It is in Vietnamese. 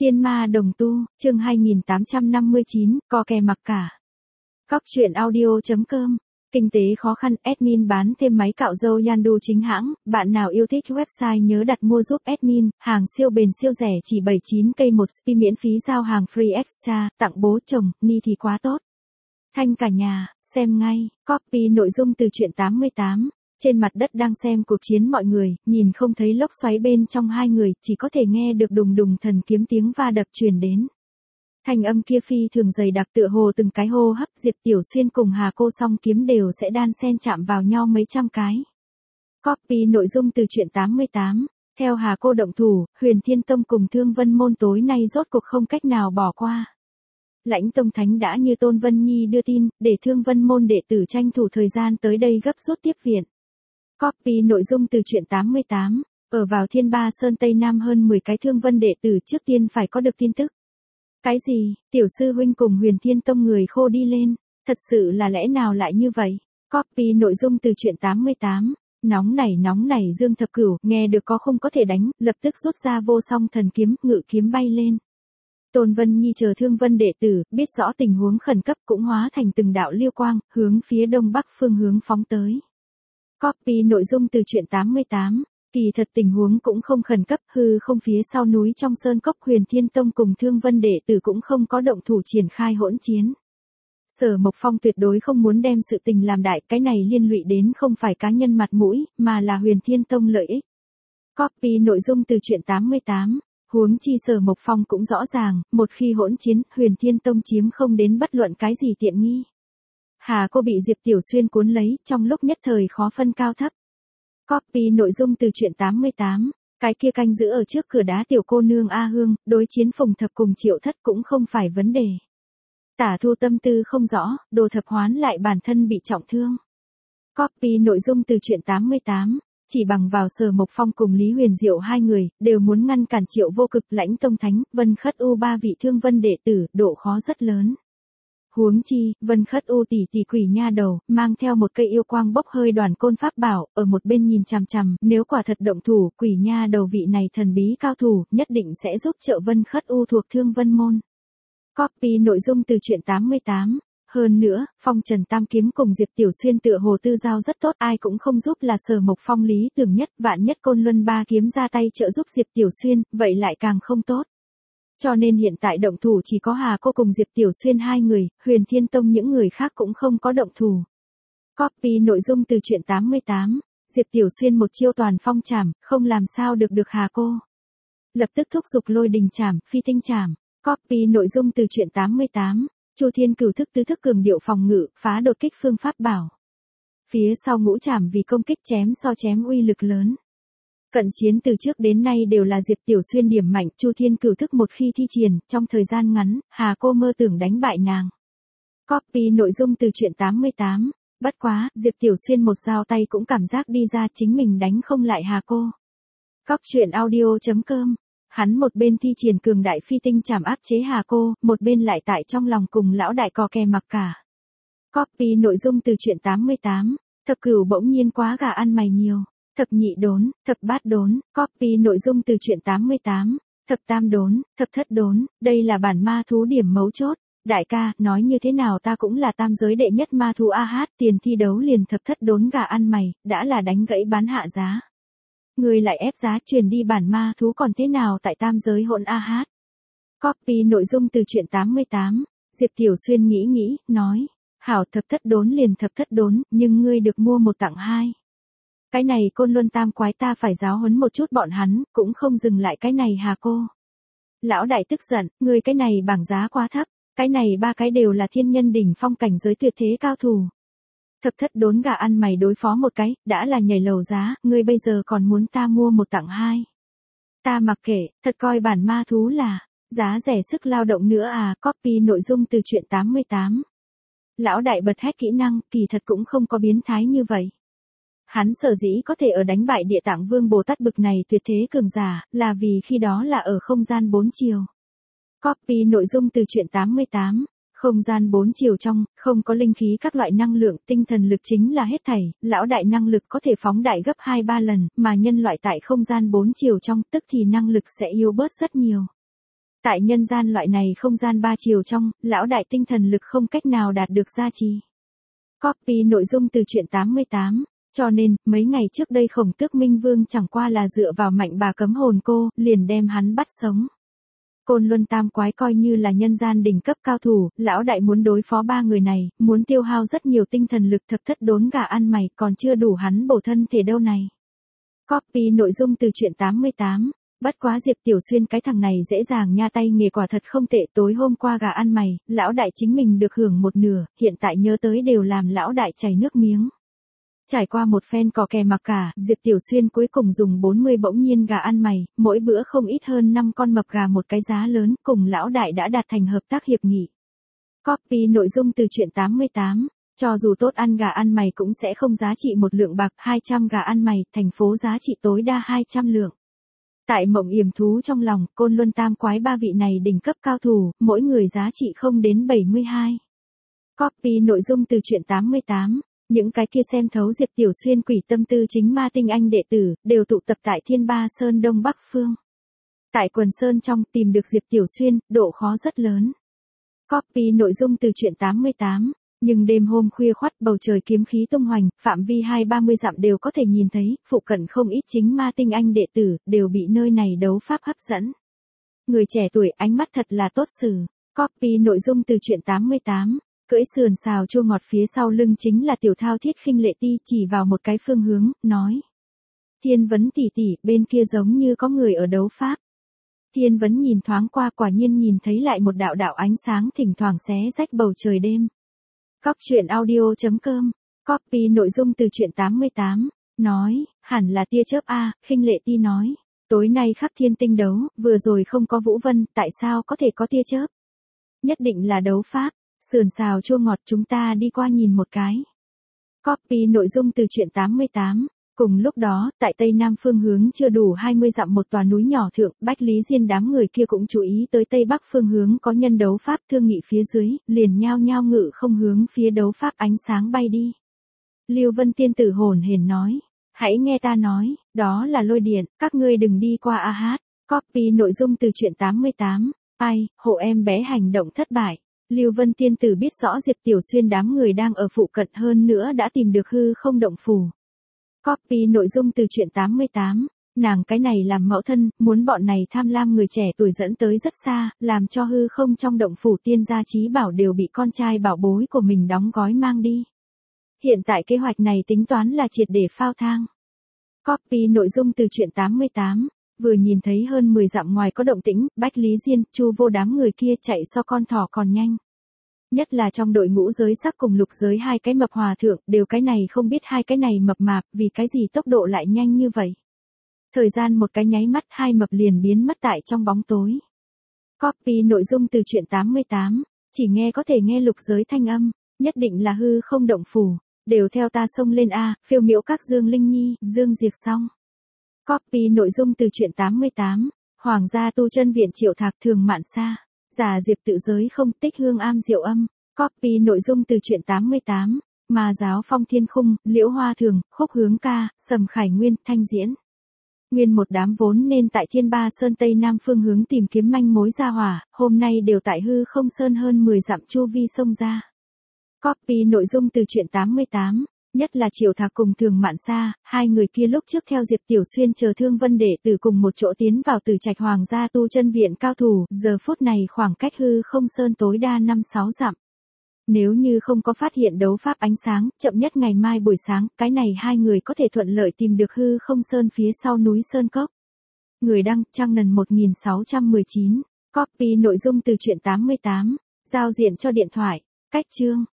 Tiên ma đồng tu, chương 2859, co kè mặc cả. Cóc truyện audio.com. Kinh tế khó khăn, admin bán thêm máy cạo râu Yandu chính hãng, bạn nào yêu thích website nhớ đặt mua giúp admin, hàng siêu bền siêu rẻ chỉ 79k một spi miễn phí giao hàng free extra, tặng bố chồng, ni thì quá tốt. Thanh cả nhà, xem ngay, copy nội dung từ truyện 88. Trên mặt đất đang xem cuộc chiến mọi người, nhìn không thấy lốc xoáy bên trong hai người, chỉ có thể nghe được đùng đùng thần kiếm tiếng va đập truyền đến. Thanh âm kia phi thường dày đặc tựa hồ từng cái hô hấp, Diệp Tiểu Xuyên cùng Hà Cô song kiếm đều sẽ đan xen chạm vào nhau mấy trăm cái. Copy nội dung từ truyện 88. Theo Hà Cô động thủ, Huyền Thiên Tông cùng Thương Vân Môn tối nay rốt cuộc không cách nào bỏ qua. Lãnh Tông Thánh đã như Tôn Vân Nhi đưa tin, để Thương Vân Môn đệ tử tranh thủ thời gian tới đây gấp rút tiếp viện. Copy nội dung từ truyện 88. Ở vào Thiên Ba Sơn Tây Nam hơn 10 cái Thương Vân đệ tử trước tiên phải có được tin tức. Cái gì, tiểu sư huynh cùng Huyền Thiên Tông người khô đi lên, thật sự là lẽ nào lại như vậy? Copy nội dung từ truyện 88. Nóng nảy Dương Thập Cửu, nghe được có không có thể đánh, lập tức rút ra vô song thần kiếm, ngự kiếm bay lên. Tôn Vân Nhi chờ Thương Vân đệ tử, biết rõ tình huống khẩn cấp cũng hóa thành từng đạo liêu quang, hướng phía đông bắc phương hướng phóng tới. Copy nội dung từ truyện 88. Kỳ thật tình huống cũng không khẩn cấp, hư không phía sau núi trong sơn cốc Huyền Thiên Tông cùng Thương Vân đệ tử cũng không có động thủ triển khai hỗn chiến. Sở Mộc Phong tuyệt đối không muốn đem sự tình làm đại, cái này liên lụy đến không phải cá nhân mặt mũi, mà là Huyền Thiên Tông lợi ích. Copy nội dung từ truyện 88. Huống chi Sở Mộc Phong cũng rõ ràng, một khi hỗn chiến, Huyền Thiên Tông chiếm không đến bất luận cái gì tiện nghi. Hà Cô bị Diệp Tiểu Xuyên cuốn lấy, trong lúc nhất thời khó phân cao thấp. Copy nội dung từ truyện 88. Cái kia canh giữ ở trước cửa đá tiểu cô nương A Hương, đối chiến Phùng Thập cùng Triệu Thất cũng không phải vấn đề. Tả Thu tâm tư không rõ, Đồ Thập hoán lại bản thân bị trọng thương. Copy nội dung từ truyện 88. Chỉ bằng vào Sở Mộc Phong cùng Lý Huyền Diệu hai người, đều muốn ngăn cản Triệu Vô Cực, Lãnh Tông Thánh, Vân Khất U ba vị Thương Vân đệ tử, độ khó rất lớn. Huống chi, Vân Khất U tỷ tỷ quỷ nha đầu, mang theo một cây yêu quang bốc hơi đoàn côn pháp bảo, ở một bên nhìn chằm chằm, nếu quả thật động thủ, quỷ nha đầu vị này thần bí cao thủ, nhất định sẽ giúp trợ Vân Khất U thuộc Thương Vân Môn. Copy nội dung từ truyện 88. Hơn nữa, Phong Trần Tam Kiếm cùng Diệp Tiểu Xuyên tựa hồ tư giao rất tốt, ai cũng không giúp là Sở Mộc Phong lý tưởng nhất, vạn nhất Côn Luân ba kiếm ra tay trợ giúp Diệp Tiểu Xuyên, vậy lại càng không tốt. Cho nên hiện tại động thủ chỉ có Hà Cô cùng Diệp Tiểu Xuyên hai người, Huyền Thiên Tông những người khác cũng không có động thủ. Copy nội dung từ truyện 88. Diệp Tiểu Xuyên một chiêu toàn phong trảm, không làm sao được Hà Cô. Lập tức thúc giục Lôi Đình trảm, Phi Tinh trảm. Copy nội dung từ truyện 88. Chu Thiên Cửu thức tứ thức cường điệu phòng ngự, phá đột kích phương pháp bảo. Phía sau ngũ trảm vì công kích chém so chém uy lực lớn. Cận chiến từ trước đến nay đều là Diệp Tiểu Xuyên điểm mạnh, Chu Thiên Cửu thức một khi thi triển, trong thời gian ngắn, Hà Cô mơ tưởng đánh bại nàng. Copy nội dung từ truyện 88. Bất quá, Diệp Tiểu Xuyên một dao tay cũng cảm giác đi ra chính mình đánh không lại Hà Cô. Cóc truyện audio.com. Hắn một bên thi triển cường đại phi tinh trảm áp chế Hà Cô, một bên lại tại trong lòng cùng lão đại co kè mặc cả. Copy nội dung từ truyện 88. Thập Cửu bỗng nhiên quá gà ăn mày nhiều. Thập nhị đốn, thập bát đốn. Copy nội dung từ truyện 88. Thập tam đốn, thập thất đốn, đây là bản ma thú điểm mấu chốt. Đại ca, nói như thế nào ta cũng là tam giới đệ nhất ma thú AH, tiền thi đấu liền thập thất đốn gà ăn mày, đã là đánh gãy bán hạ giá. Người lại ép giá truyền đi bản ma thú còn thế nào tại tam giới hỗn AH. Copy nội dung từ truyện 88. Diệp Tiểu Xuyên nghĩ, nói. Hảo, thập thất đốn liền thập thất đốn, nhưng ngươi được mua một tặng hai. Cái này Côn Luân tam quái ta phải giáo huấn một chút bọn hắn, cũng không dừng lại cái này Hà Cô. Lão đại tức giận, ngươi cái này bảng giá quá thấp, cái này ba cái đều là thiên nhân đỉnh phong cảnh giới tuyệt thế cao thủ. Thập thất đốn gà ăn mày đối phó một cái, đã là nhảy lầu giá, ngươi bây giờ còn muốn ta mua một tặng hai. Ta mặc kệ, thật coi bản ma thú là, giá rẻ sức lao động nữa à. Copy nội dung từ truyện 88. Lão đại bật hết kỹ năng, kỳ thật cũng không có biến thái như vậy. Hắn sở dĩ có thể ở đánh bại Địa Tạng Vương Bồ Tát bực này tuyệt thế cường giả, là vì khi đó là ở không gian 4 chiều. Copy nội dung từ truyện 88. Không gian 4 chiều trong, không có linh khí các loại năng lượng, tinh thần lực chính là hết thảy, lão đại năng lực có thể phóng đại gấp 2-3 lần, mà nhân loại tại không gian 4 chiều trong, tức thì năng lực sẽ yếu bớt rất nhiều. Tại nhân gian loại này không gian ba chiều trong, lão đại tinh thần lực không cách nào đạt được gia trì. Copy nội dung từ truyện 88. Cho nên, mấy ngày trước đây Khổng Tước Minh Vương chẳng qua là dựa vào mạnh bà cấm hồn cô, liền đem hắn bắt sống. Côn Luân Tam Quái coi như là nhân gian đỉnh cấp cao thủ, lão đại muốn đối phó ba người này, muốn tiêu hao rất nhiều tinh thần lực thập thất đốn gà ăn mày, còn chưa đủ hắn bổ thân thể đâu này. Copy nội dung từ truyện 88. Bất quá Diệp Tiểu Xuyên cái thằng này dễ dàng nha, tay nghề quả thật không tệ, tối hôm qua gà ăn mày, lão đại chính mình được hưởng một nửa, hiện tại nhớ tới đều làm lão đại chảy nước miếng. Trải qua một phen cò kè mặc cả, Diệp Tiểu Xuyên cuối cùng dùng 40 bỗng nhiên gà ăn mày, mỗi bữa không ít hơn 5 con mập gà một cái giá lớn, cùng lão đại đã đạt thành hợp tác hiệp nghị. Copy nội dung từ truyện 88. Cho dù tốt ăn gà ăn mày cũng sẽ không giá trị một lượng bạc, 200 gà ăn mày, thành phố giá trị tối đa 200 lượng. Tại Mộng Yểm Thú trong lòng, Côn Luân Tam Quái ba vị này đỉnh cấp cao thủ, mỗi người giá trị không đến 72. Copy nội dung từ truyện 88. Những cái kia xem thấu Diệp Tiểu Xuyên quỷ tâm tư chính ma tinh anh đệ tử, đều tụ tập tại Thiên Ba Sơn Đông Bắc Phương. Tại quần sơn trong, tìm được Diệp Tiểu Xuyên, độ khó rất lớn. Copy nội dung từ truyện 88. Nhưng đêm hôm khuya khoắt, bầu trời kiếm khí tung hoành, phạm vi 20-30 dặm đều có thể nhìn thấy, phụ cận không ít chính ma tinh anh đệ tử, đều bị nơi này đấu pháp hấp dẫn. Người trẻ tuổi ánh mắt thật là tốt xử. Copy nội dung từ truyện 88. Cưỡi sườn xào chua ngọt phía sau lưng chính là Tiểu Thao Thiết khinh lệ ti, chỉ vào một cái phương hướng, nói. Thiên Vấn tỷ tỷ, bên kia giống như có người ở đấu pháp. Thiên Vấn nhìn thoáng qua, quả nhiên nhìn thấy lại một đạo đạo ánh sáng thỉnh thoảng xé rách bầu trời đêm. Cóc truyện audio.com. Copy nội dung từ truyện 88. Nói, hẳn là tia chớp a, khinh lệ ti nói. Tối nay khắp thiên tinh đấu, vừa rồi không có Vũ Vân, tại sao có thể có tia chớp? Nhất định là đấu pháp. Sườn xào chua ngọt, chúng ta đi qua nhìn một cái. Copy nội dung từ truyện 88. Cùng lúc đó, tại tây nam phương hướng chưa đủ 20 dặm một tòa núi nhỏ thượng, Bách Lý Diên đám người kia cũng chú ý tới tây bắc phương hướng có nhân đấu pháp, thương nghị phía dưới, liền nhao nhao ngự không hướng phía đấu pháp ánh sáng bay đi. Lưu Vân tiên tử hồn hển nói, hãy nghe ta nói, đó là lôi điện, các ngươi đừng đi qua a hát. Copy nội dung từ truyện 88. Ai, hộ em bé hành động thất bại. Lưu Vân tiên tử biết rõ Diệp Tiểu Xuyên đám người đang ở phụ cận, hơn nữa đã tìm được hư không động phủ. Copy nội dung từ truyện 88. Nàng cái này làm mẫu thân, muốn bọn này tham lam người trẻ tuổi dẫn tới rất xa, làm cho hư không trong động phủ tiên gia trí bảo đều bị con trai bảo bối của mình đóng gói mang đi. Hiện tại kế hoạch này tính toán là triệt để phao thang. Copy nội dung từ truyện 88. Vừa nhìn thấy hơn 10 dặm ngoài có động tĩnh, Bách Lý Diên, Chu Vô đám người kia chạy so con thỏ còn nhanh. Nhất là trong đội ngũ giới sắc cùng lục giới hai cái mập hòa thượng, đều cái này không biết hai cái này mập mạp, vì cái gì tốc độ lại nhanh như vậy. Thời gian một cái nháy mắt, hai mập liền biến mất tại trong bóng tối. Copy nội dung từ truyện 88. Chỉ nghe có thể nghe lục giới thanh âm, nhất định là hư không động phủ, đều theo ta xông lên a, phiêu miễu các Dương Linh Nhi, Dương Diệp xong. Copy nội dung từ truyện 88. Hoàng gia tu chân viện Triệu Thạc Thường Mạn Sa. Giả Diệp tự giới không, Tích Hương Am Diệu Âm. Copy nội dung từ truyện 88. Ma giáo Phong Thiên Khung, Liễu Hoa Thường, Khúc Hướng Ca, Sầm Khải Nguyên, Thanh Diễn. Nguyên một đám vốn nên tại Thiên Ba Sơn Tây Nam phương hướng tìm kiếm manh mối ra hỏa, hôm nay đều tại hư không sơn hơn 10 dặm chu vi sông ra. Copy nội dung từ truyện 88. Nhất là Triệu Thạc cùng Thường Mạn Sa, hai người kia lúc trước theo Diệp Tiểu Xuyên chờ Thương Vân đệ tử cùng một chỗ tiến vào Tử Trạch Hoàng gia tu chân viện cao thủ, giờ phút này khoảng cách hư không sơn tối đa 5-6 dặm. Nếu như không có phát hiện đấu pháp ánh sáng, chậm nhất ngày mai buổi sáng, cái này hai người có thể thuận lợi tìm được hư không sơn phía sau núi Sơn Cốc. Người đăng, Trang Nần 1619. Copy nội dung từ truyện 88. Giao diện cho điện thoại. Cách chương.